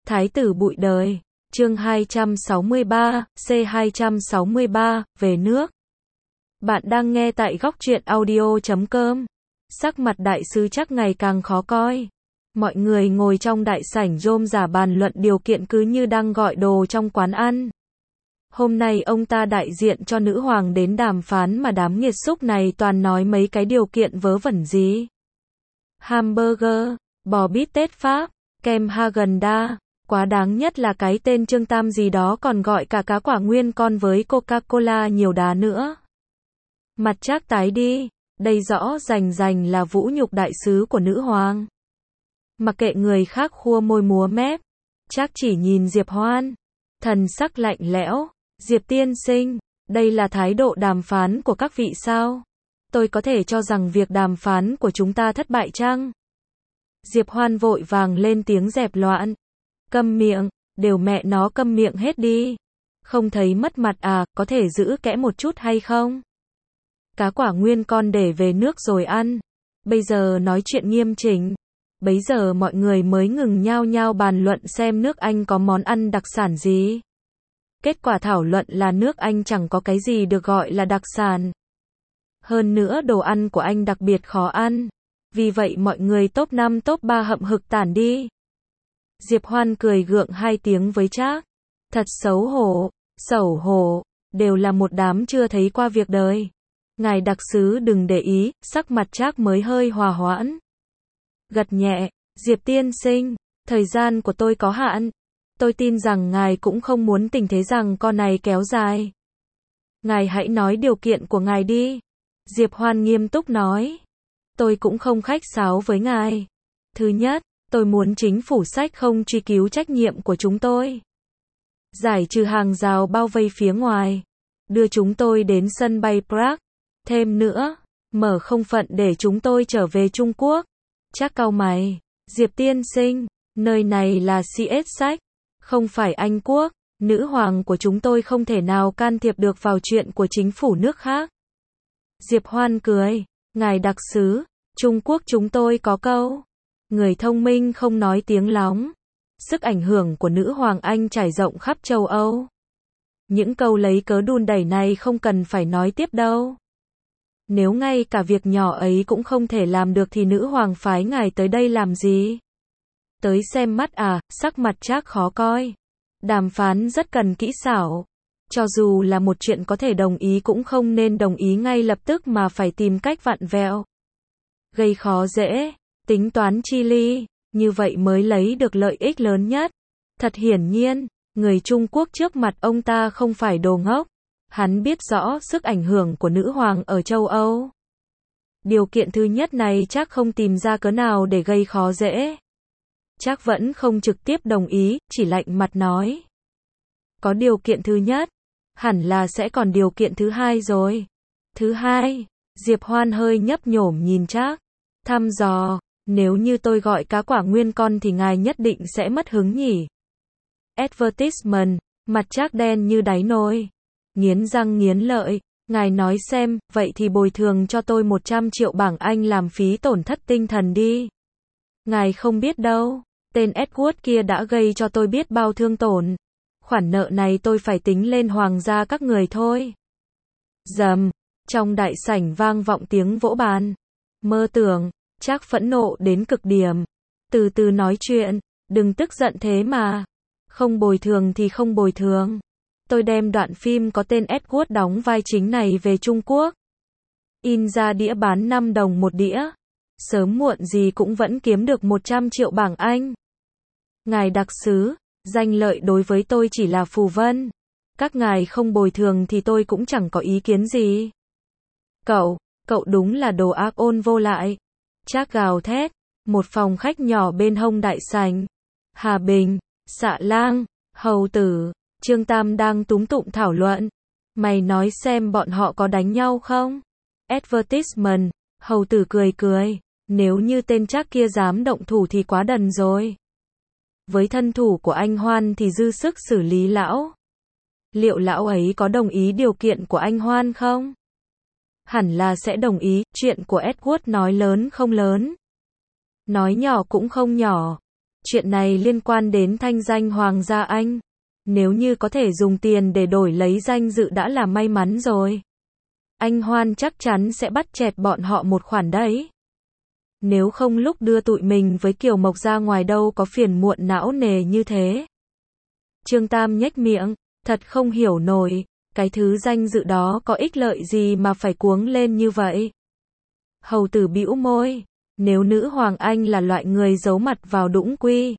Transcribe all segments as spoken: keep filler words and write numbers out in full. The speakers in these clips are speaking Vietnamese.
Thái tử bụi đời. Chương hai trăm sáu mươi ba, C hai trăm sáu mươi ba, về nước. Bạn đang nghe tại góc truyện audio chấm com. Sắc mặt đại sứ chắc ngày càng khó coi. Mọi người ngồi trong đại sảnh rôm rả bàn luận điều kiện cứ như đang gọi đồ trong quán ăn. Hôm nay ông ta đại diện cho nữ hoàng đến đàm phán mà đám nghiệt xúc này toàn nói mấy cái điều kiện vớ vẩn gì. Hamburger, bò bít tết Pháp, kem Häagen-Dazs. Quá đáng nhất là cái tên Trương Tam gì đó còn gọi cả cá quả nguyên con với Coca-Cola nhiều đá nữa. Mặt Trác tái đi, đây rõ rành rành là vũ nhục đại sứ của nữ hoàng. Mặc kệ người khác khua môi múa mép, Trác chỉ nhìn Diệp Hoan, thần sắc lạnh lẽo. Diệp tiên sinh, đây là thái độ đàm phán của các vị sao? Tôi có thể cho rằng việc đàm phán của chúng ta thất bại chăng? Diệp Hoan vội vàng lên tiếng dẹp loạn. Câm miệng, đều mẹ nó câm miệng hết đi. Không thấy mất mặt à, có thể giữ kẽ một chút hay không? Cá quả nguyên con để về nước rồi ăn. Bây giờ nói chuyện nghiêm chỉnh. Bấy giờ mọi người mới ngừng nhao nhao bàn luận xem nước Anh có món ăn đặc sản gì. Kết quả thảo luận là nước Anh chẳng có cái gì được gọi là đặc sản. Hơn nữa đồ ăn của Anh đặc biệt khó ăn. Vì vậy mọi người top năm top ba hậm hực tản đi. Diệp Hoan cười gượng hai tiếng với Trác. Thật xấu hổ, xấu hổ, đều là một đám chưa thấy qua việc đời. Ngài đặc sứ đừng để ý, sắc mặt Trác mới hơi hòa hoãn. Gật nhẹ, Diệp tiên sinh, thời gian của tôi có hạn. Tôi tin rằng ngài cũng không muốn tình thế rằng con này kéo dài. Ngài hãy nói điều kiện của ngài đi. Diệp Hoan nghiêm túc nói. Tôi cũng không khách sáo với ngài. Thứ nhất, tôi muốn chính phủ Sách không truy cứu trách nhiệm của chúng tôi. Giải trừ hàng rào bao vây phía ngoài. Đưa chúng tôi đến sân bay Prague. Thêm nữa, mở không phận để chúng tôi trở về Trung Quốc. Trác cau mày. Diệp tiên sinh, nơi này là xê ét Sách, không phải Anh Quốc. Nữ hoàng của chúng tôi không thể nào can thiệp được vào chuyện của chính phủ nước khác. Diệp Hoan cười. Ngài đặc sứ, Trung Quốc chúng tôi có câu. Người thông minh không nói tiếng lóng. Sức ảnh hưởng của nữ hoàng Anh trải rộng khắp châu Âu. Những câu lấy cớ đùn đẩy này không cần phải nói tiếp đâu. Nếu ngay cả việc nhỏ ấy cũng không thể làm được thì nữ hoàng phái ngài tới đây làm gì? Tới xem mắt à, sắc mặt Trác khó coi. Đàm phán rất cần kỹ xảo. Cho dù là một chuyện có thể đồng ý cũng không nên đồng ý ngay lập tức mà phải tìm cách vặn vẹo. Gây khó dễ, tính toán chi ly, như vậy mới lấy được lợi ích lớn nhất. Thật hiển nhiên, người Trung Quốc trước mặt ông ta không phải đồ ngốc. Hắn biết rõ sức ảnh hưởng của nữ hoàng ở châu Âu. Điều kiện thứ nhất này chắc không tìm ra cớ nào để gây khó dễ. Chắc vẫn không trực tiếp đồng ý, chỉ lạnh mặt nói. Có điều kiện thứ nhất, hẳn là sẽ còn điều kiện thứ hai rồi. Thứ hai, Diệp Hoan hơi nhấp nhổm nhìn Trác. Thăm dò, nếu như tôi gọi cá quả nguyên con thì ngài nhất định sẽ mất hứng nhỉ. Advertisement, mặt Trác đen như đáy nồi. Nghiến răng nghiến lợi, ngài nói xem, vậy thì bồi thường cho tôi một trăm triệu bảng Anh làm phí tổn thất tinh thần đi. Ngài không biết đâu, tên Edward kia đã gây cho tôi biết bao thương tổn. Khoản nợ này tôi phải tính lên hoàng gia các người thôi. Rầm, trong đại sảnh vang vọng tiếng vỗ bàn. Mơ tưởng, Trác phẫn nộ đến cực điểm. Từ từ nói chuyện, đừng tức giận thế mà. Không bồi thường thì không bồi thường. Tôi đem đoạn phim có tên Edward đóng vai chính này về Trung Quốc. In ra đĩa bán năm đồng một đĩa. Sớm muộn gì cũng vẫn kiếm được một trăm triệu bảng Anh. Ngài đặc sứ, danh lợi đối với tôi chỉ là phù vân. Các ngài không bồi thường thì tôi cũng chẳng có ý kiến gì. Cậu, cậu đúng là đồ ác ôn vô lại. Trác gào thét. Một phòng khách nhỏ bên hông đại sảnh. Hà Bình, Xạ Lang, Hầu Tử, Trương Tam đang túm tụm thảo luận. Mày nói xem bọn họ có đánh nhau không? Advertisement, Hầu Tử cười cười. Nếu như tên Trác kia dám động thủ thì quá đần rồi. Với thân thủ của anh Hoan thì dư sức xử lý lão. Liệu lão ấy có đồng ý điều kiện của anh Hoan không? Hẳn là sẽ đồng ý, chuyện của Edward nói lớn không lớn. Nói nhỏ cũng không nhỏ. Chuyện này liên quan đến thanh danh hoàng gia anh. Nếu như có thể dùng tiền để đổi lấy danh dự đã là may mắn rồi. Anh Hoan chắc chắn sẽ bắt chẹt bọn họ một khoản đấy. Nếu không lúc đưa tụi mình với Kiều Mộc ra ngoài đâu có phiền muộn não nề như thế. Trương Tam nhếch miệng, thật không hiểu nổi, cái thứ danh dự đó có ích lợi gì mà phải cuống lên như vậy. Hầu tử bĩu môi, nếu nữ hoàng anh là loại người giấu mặt vào đũng quy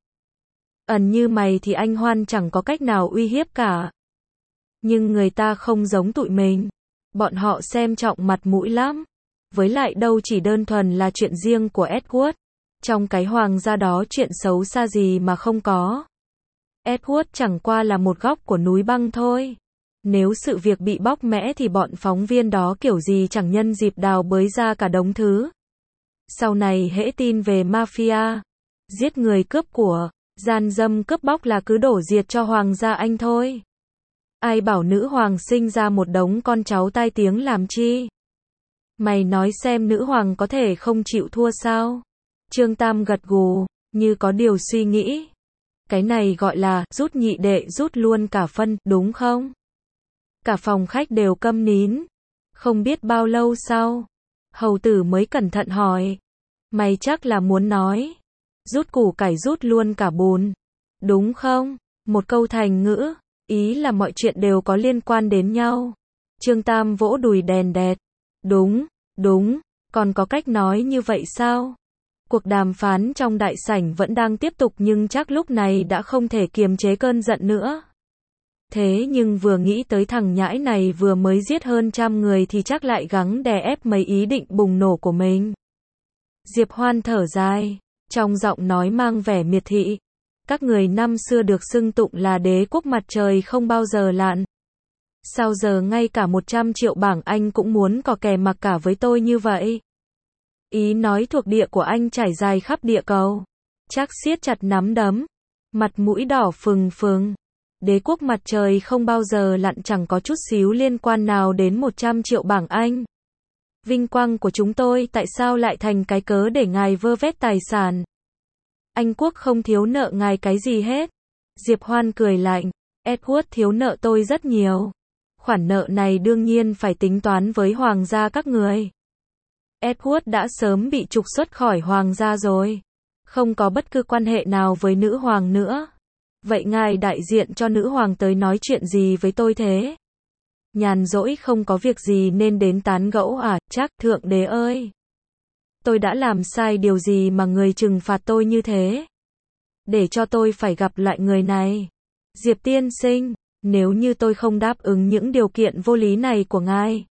ẩn như mày thì anh Hoan chẳng có cách nào uy hiếp cả. Nhưng người ta không giống tụi mình, bọn họ xem trọng mặt mũi lắm. Với lại đâu chỉ đơn thuần là chuyện riêng của Edward, trong cái hoàng gia đó chuyện xấu xa gì mà không có. Edward chẳng qua là một góc của núi băng thôi. Nếu sự việc bị bóc mẽ thì bọn phóng viên đó kiểu gì chẳng nhân dịp đào bới ra cả đống thứ. Sau này hễ tin về mafia, giết người cướp của, gian dâm cướp bóc là cứ đổ diệt cho hoàng gia anh thôi. Ai bảo nữ hoàng sinh ra một đống con cháu tai tiếng làm chi? Mày nói xem nữ hoàng có thể không chịu thua sao? Trương Tam gật gù, như có điều suy nghĩ. Cái này gọi là rút nhị đệ rút luôn cả phân, đúng không? Cả phòng khách đều câm nín. Không biết bao lâu sau, hầu tử mới cẩn thận hỏi. Mày chắc là muốn nói, rút củ cải rút luôn cả bùn, đúng không? Một câu thành ngữ, ý là mọi chuyện đều có liên quan đến nhau. Trương Tam vỗ đùi đèn đẹt. Đúng, đúng, còn có cách nói như vậy sao? Cuộc đàm phán trong đại sảnh vẫn đang tiếp tục nhưng chắc lúc này đã không thể kiềm chế cơn giận nữa. Thế nhưng vừa nghĩ tới thằng nhãi này vừa mới giết hơn trăm người thì chắc lại gắng đè ép mấy ý định bùng nổ của mình. Diệp Hoan thở dài, trong giọng nói mang vẻ miệt thị. Các người năm xưa được xưng tụng là đế quốc mặt trời không bao giờ lặn. Sao giờ ngay cả một trăm triệu bảng Anh cũng muốn cò kè mặc cả với tôi như vậy? Ý nói thuộc địa của anh trải dài khắp địa cầu. Chắc siết chặt nắm đấm, mặt mũi đỏ phừng phừng. Đế quốc mặt trời không bao giờ lặn chẳng có chút xíu liên quan nào đến một trăm triệu bảng Anh. Vinh quang của chúng tôi tại sao lại thành cái cớ để ngài vơ vét tài sản? Anh quốc không thiếu nợ ngài cái gì hết. Diệp Hoan cười lạnh, Edward thiếu nợ tôi rất nhiều. Khoản nợ này đương nhiên phải tính toán với hoàng gia các người. Edward đã sớm bị trục xuất khỏi hoàng gia rồi. Không có bất cứ quan hệ nào với nữ hoàng nữa. Vậy ngài đại diện cho nữ hoàng tới nói chuyện gì với tôi thế? Nhàn rỗi không có việc gì nên đến tán gẫu à? Chắc thượng đế ơi, tôi đã làm sai điều gì mà người trừng phạt tôi như thế? Để cho tôi phải gặp lại người này. Diệp tiên sinh, nếu như tôi không đáp ứng những điều kiện vô lý này của ngài,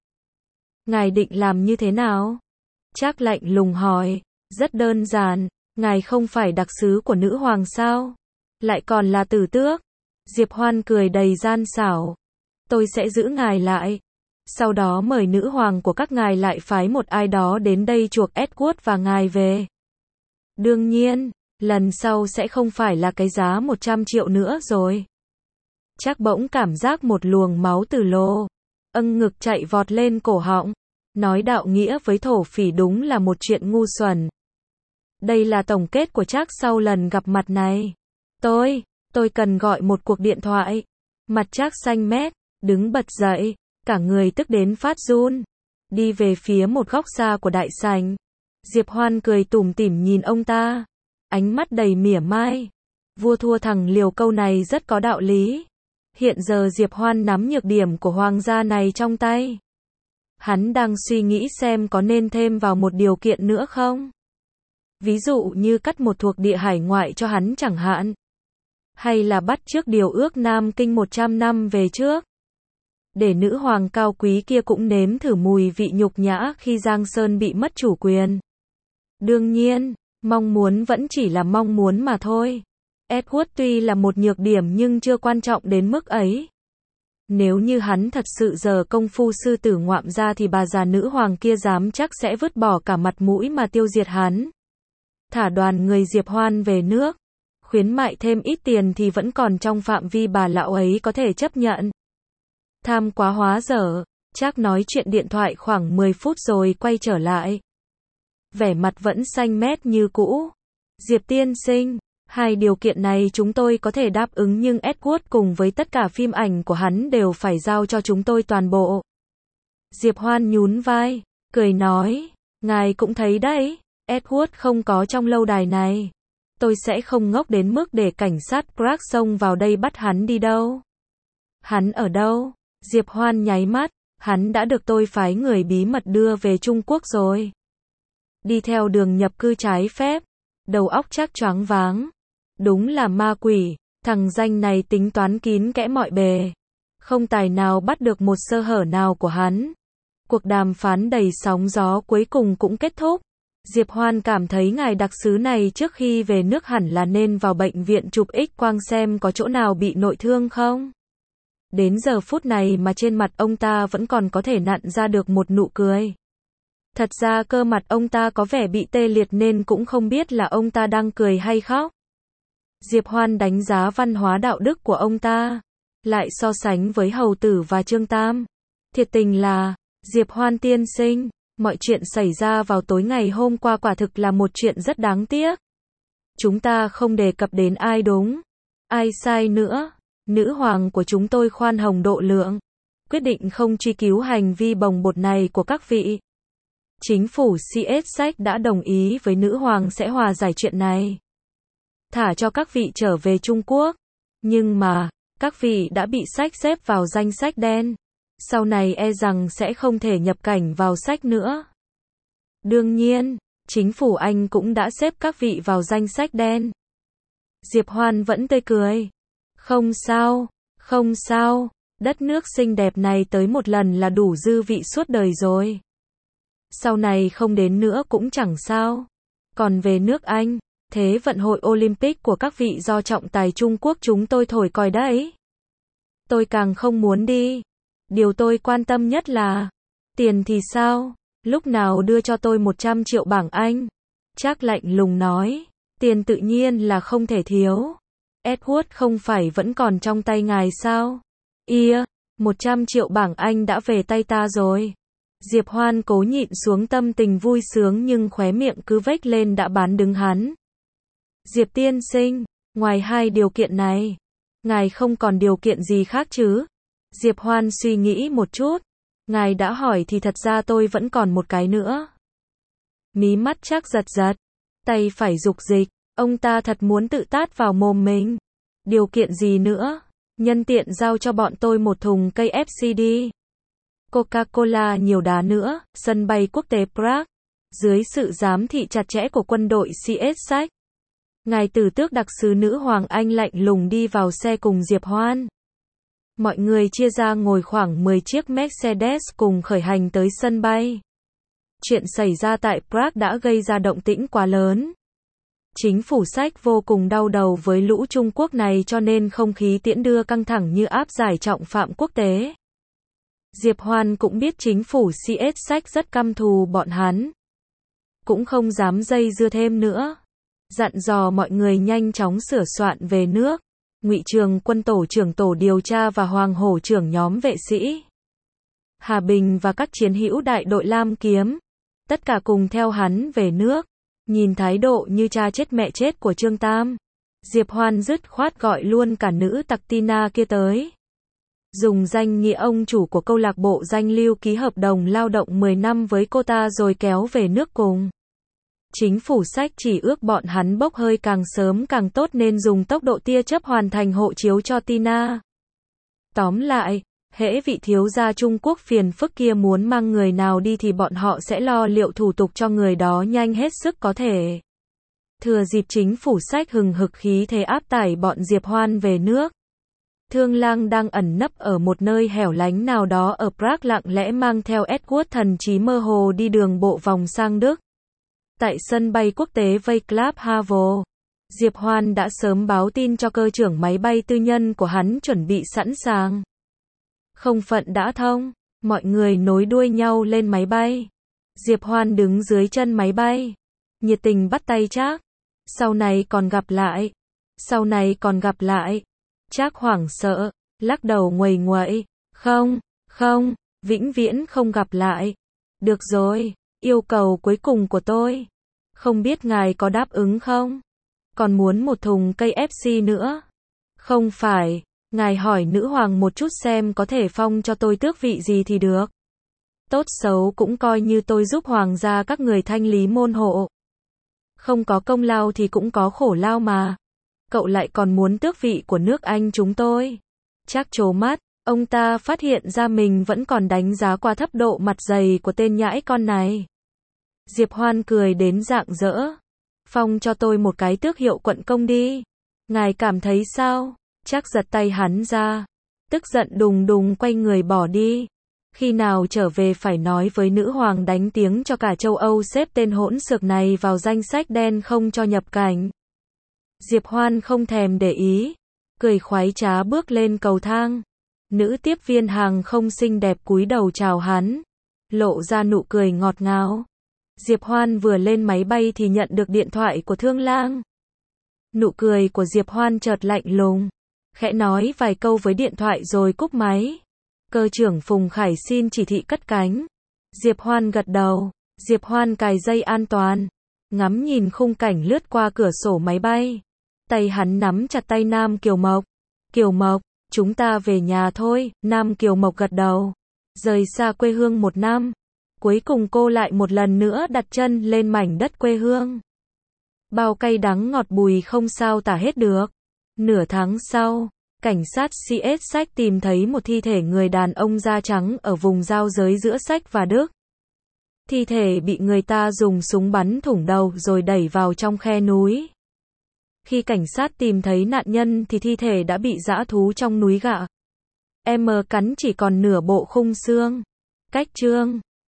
ngài định làm như thế nào? Trác lạnh lùng hỏi. Rất đơn giản, ngài không phải đặc sứ của nữ hoàng sao? Lại còn là tử tước. Diệp Hoan cười đầy gian xảo. Tôi sẽ giữ ngài lại. Sau đó mời nữ hoàng của các ngài lại phái một ai đó đến đây chuộc Edward và ngài về. Đương nhiên, lần sau sẽ không phải là cái giá một trăm triệu nữa rồi. Trác bỗng cảm giác một luồng máu từ lỗ âng ngực chạy vọt lên cổ họng. Nói đạo nghĩa với thổ phỉ đúng là một chuyện ngu xuẩn. Đây là tổng kết của Trác sau lần gặp mặt này. Tôi, tôi cần gọi một cuộc điện thoại. Mặt Trác xanh mét, đứng bật dậy, cả người tức đến phát run. Đi về phía một góc xa của đại sảnh. Diệp Hoan cười tủm tỉm nhìn ông ta. Ánh mắt đầy mỉa mai. Vua thua thằng liều câu này rất có đạo lý. Hiện giờ Diệp Hoan nắm nhược điểm của hoàng gia này trong tay. Hắn đang suy nghĩ xem có nên thêm vào một điều kiện nữa không? Ví dụ như cắt một thuộc địa hải ngoại cho hắn chẳng hạn. Hay là bắt chước điều ước Nam Kinh một trăm năm về trước. Để nữ hoàng cao quý kia cũng nếm thử mùi vị nhục nhã khi Giang Sơn bị mất chủ quyền. Đương nhiên, mong muốn vẫn chỉ là mong muốn mà thôi. Edward tuy là một nhược điểm nhưng chưa quan trọng đến mức ấy. Nếu như hắn thật sự giờ công phu sư tử ngoạm ra thì bà già nữ hoàng kia dám chắc sẽ vứt bỏ cả mặt mũi mà tiêu diệt hắn. Thả đoàn người Diệp Hoan về nước. Khuyến mại thêm ít tiền thì vẫn còn trong phạm vi bà lão ấy có thể chấp nhận. Tham quá hóa dở, Trác nói chuyện điện thoại khoảng mười phút rồi quay trở lại. Vẻ mặt vẫn xanh mét như cũ. Diệp tiên sinh, Hai điều kiện này chúng tôi có thể đáp ứng nhưng Edward cùng với tất cả phim ảnh của hắn đều phải giao cho chúng tôi toàn bộ. Diệp Hoan nhún vai, cười nói, ngài cũng thấy đấy, Edward không có trong lâu đài này. Tôi sẽ không ngốc đến mức để cảnh sát Prague xông vào đây bắt hắn đi đâu. Hắn ở đâu? Diệp Hoan nháy mắt, hắn đã được tôi phái người bí mật đưa về Trung Quốc rồi. Đi theo đường nhập cư trái phép, đầu óc chắc choáng váng. Đúng là ma quỷ, thằng danh này tính toán kín kẽ mọi bề. Không tài nào bắt được một sơ hở nào của hắn. Cuộc đàm phán đầy sóng gió cuối cùng cũng kết thúc. Diệp Hoan cảm thấy ngài đặc sứ này trước khi về nước hẳn là nên vào bệnh viện chụp X-quang xem có chỗ nào bị nội thương không. Đến giờ phút này mà trên mặt ông ta vẫn còn có thể nặn ra được một nụ cười. Thật ra cơ mặt ông ta có vẻ bị tê liệt nên cũng không biết là ông ta đang cười hay khóc. Diệp Hoan đánh giá văn hóa đạo đức của ông ta, lại so sánh với Hầu Tử và Trương Tam. Thiệt tình là, Diệp Hoan tiên sinh, mọi chuyện xảy ra vào tối ngày hôm qua quả thực là một chuyện rất đáng tiếc. Chúng ta không đề cập đến ai đúng, ai sai nữa. Nữ hoàng của chúng tôi khoan hồng độ lượng, quyết định không truy cứu hành vi bồng bột này của các vị. Chính phủ xê ét ét đã đồng ý với nữ hoàng sẽ hòa giải chuyện này, thả cho các vị trở về Trung Quốc. Nhưng mà, các vị đã bị sách xếp vào danh sách đen. Sau này e rằng sẽ không thể nhập cảnh vào sách nữa. Đương nhiên, chính phủ Anh cũng đã xếp các vị vào danh sách đen. Diệp Hoan vẫn tươi cười. Không sao, không sao, đất nước xinh đẹp này tới một lần là đủ dư vị suốt đời rồi. Sau này không đến nữa cũng chẳng sao. Còn về nước Anh, thế vận hội Olympic của các vị do trọng tài Trung Quốc chúng tôi thổi còi đấy. Tôi càng không muốn đi. Điều tôi quan tâm nhất là, tiền thì sao? Lúc nào đưa cho tôi một trăm triệu bảng Anh? Trác lạnh lùng nói, tiền tự nhiên là không thể thiếu. Edward không phải vẫn còn trong tay ngài sao? Ia, một trăm triệu bảng Anh đã về tay ta rồi. Diệp Hoan cố nhịn xuống tâm tình vui sướng nhưng khóe miệng cứ vếch lên đã bán đứng hắn. Diệp tiên sinh, ngoài hai điều kiện này, ngài không còn điều kiện gì khác chứ? Diệp Hoan suy nghĩ một chút. Ngài đã hỏi thì thật ra tôi vẫn còn một cái nữa. Mí mắt Trác giật giật, tay phải dục dịch, ông ta thật muốn tự tát vào mồm mình. Điều kiện gì nữa? Nhân tiện giao cho bọn tôi một thùng cây ép xê đi. Coca-Cola nhiều đá nữa, sân bay quốc tế Prague. Dưới sự giám thị chặt chẽ của quân đội xê ét ét. Ngài Tử Tước đặc sứ nữ hoàng Anh lạnh lùng đi vào xe cùng Diệp Hoan. Mọi người chia ra ngồi khoảng mười chiếc Mercedes cùng khởi hành tới sân bay. Chuyện xảy ra tại Prague đã gây ra động tĩnh quá lớn. Chính phủ Sách vô cùng đau đầu với lũ Trung Quốc này cho nên không khí tiễn đưa căng thẳng như áp giải trọng phạm quốc tế. Diệp Hoan cũng biết chính phủ xê ét ét rất căm thù bọn hắn. Cũng không dám dây dưa thêm nữa. Dặn dò mọi người nhanh chóng sửa soạn về nước. Ngụy Trường Quân tổ trưởng tổ điều tra và Hoàng Hổ trưởng nhóm vệ sĩ Hà Bình và các chiến hữu đại đội Lam Kiếm, tất cả cùng theo hắn về nước. Nhìn thái độ như cha chết mẹ chết của Trương Tam, Diệp Hoan dứt khoát gọi luôn cả nữ tặc Tina kia tới. Dùng danh nghĩa ông chủ của câu lạc bộ danh lưu ký hợp đồng lao động mười năm với cô ta rồi kéo về nước cùng. Chính phủ Sách chỉ ước bọn hắn bốc hơi càng sớm càng tốt nên dùng tốc độ tia chớp hoàn thành hộ chiếu cho Tina. Tóm lại, hễ vị thiếu gia Trung Quốc phiền phức kia muốn mang người nào đi thì bọn họ sẽ lo liệu thủ tục cho người đó nhanh hết sức có thể. Thừa dịp chính phủ Sách hừng hực khí thế áp tải bọn Diệp Hoan về nước. Thương Lang đang ẩn nấp ở một nơi hẻo lánh nào đó ở Prague lặng lẽ mang theo Edward thần trí mơ hồ đi đường bộ vòng sang Đức. Tại sân bay quốc tế Václav Havel, Diệp Hoan đã sớm báo tin cho cơ trưởng máy bay tư nhân của hắn chuẩn bị sẵn sàng. Không phận đã thông, mọi người nối đuôi nhau lên máy bay. Diệp Hoan đứng dưới chân máy bay, nhiệt tình bắt tay Trác. Sau này còn gặp lại, sau này còn gặp lại. Trác hoảng sợ, lắc đầu nguầy nguậy, không, không, vĩnh viễn không gặp lại. Được rồi, yêu cầu cuối cùng của tôi. Không biết ngài có đáp ứng không? còn muốn một thùng cây ép xê nữa. Không phải, ngài hỏi nữ hoàng một chút xem có thể phong cho tôi tước vị gì thì được. Tốt xấu cũng coi như tôi giúp hoàng gia các người thanh lý môn hộ. Không có công lao thì cũng có khổ lao mà. Cậu lại còn muốn tước vị của nước Anh chúng tôi. Chắc trố mắt, ông ta phát hiện ra mình vẫn còn đánh giá qua thấp độ mặt dày của tên nhãi con này. Diệp Hoan cười đến rạng rỡ. Phong cho tôi một cái tước hiệu quận công đi. Ngài cảm thấy sao? Chắc giật tay hắn ra. Tức giận đùng đùng quay người bỏ đi. Khi nào trở về phải nói với nữ hoàng đánh tiếng cho cả châu Âu xếp tên hỗn xược này vào danh sách đen không cho nhập cảnh. Diệp Hoan không thèm để ý. Cười khoái trá bước lên cầu thang. Nữ tiếp viên hàng không xinh đẹp cúi đầu chào hắn. Lộ ra nụ cười ngọt ngào. Diệp Hoan vừa lên máy bay thì nhận được điện thoại của Thương Lang. Nụ cười của Diệp Hoan chợt lạnh lùng. Khẽ nói vài câu với điện thoại rồi cúp máy. Cơ trưởng Phùng Khải xin chỉ thị cất cánh. Diệp Hoan gật đầu. Diệp Hoan cài dây an toàn. Ngắm nhìn khung cảnh lướt qua cửa sổ máy bay. Tay hắn nắm chặt tay Nam Kiều Mộc. Kiều Mộc, chúng ta về nhà thôi. Nam Kiều Mộc gật đầu. Rời xa quê hương một năm. Cuối cùng cô lại một lần nữa đặt chân lên mảnh đất quê hương. Bao cay đắng ngọt bùi không sao tả hết được. Nửa tháng sau, cảnh sát xê ét sách tìm thấy một thi thể người đàn ông da trắng ở vùng giao giới giữa Sách và Đức. Thi thể bị người ta dùng súng bắn thủng đầu rồi đẩy vào trong khe núi. Khi cảnh sát tìm thấy nạn nhân thì thi thể đã bị dã thú trong núi gạ. Em cắn chỉ còn nửa bộ khung xương. Cách chương